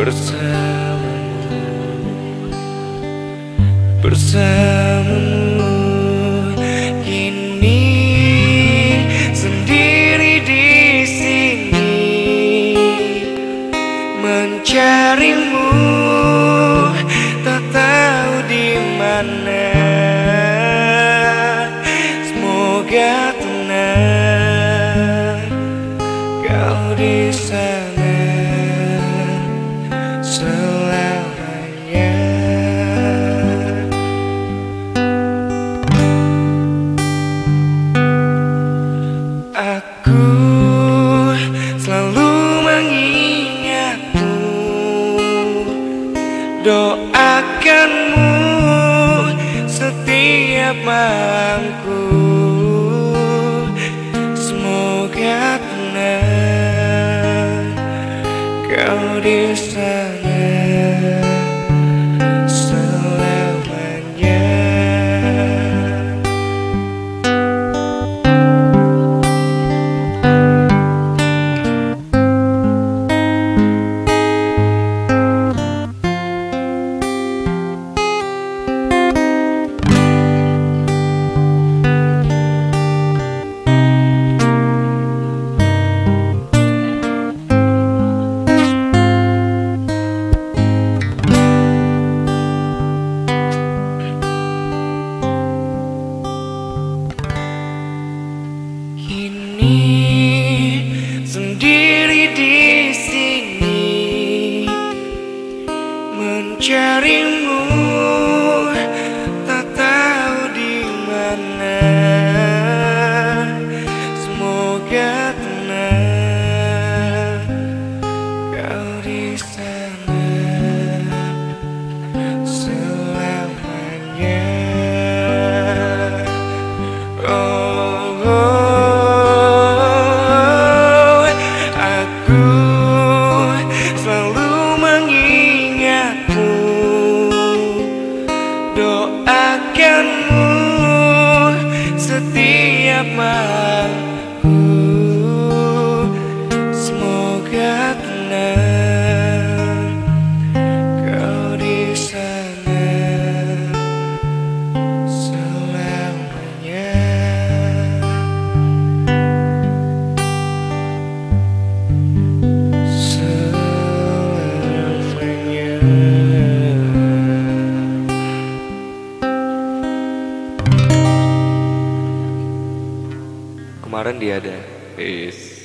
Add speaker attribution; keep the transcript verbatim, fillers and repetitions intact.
Speaker 1: bersamamu, bersamamu. Kini sendiri di sini mencarimu, tak tahu di mana. Semoga tenang kau di sana selamanya. Aku selalu mengingatmu, doakanmu setiap malamku. Semoga tenang kau di sana selamanya. Sendiri di sini mencarimu, tak tahu di mana. Semoga tenang kau di sana selamanya. Oh, oh. Doakanmu setiap malamku. Semoga tenang kau di sana selamanya. Kemarin dia ada. Peace.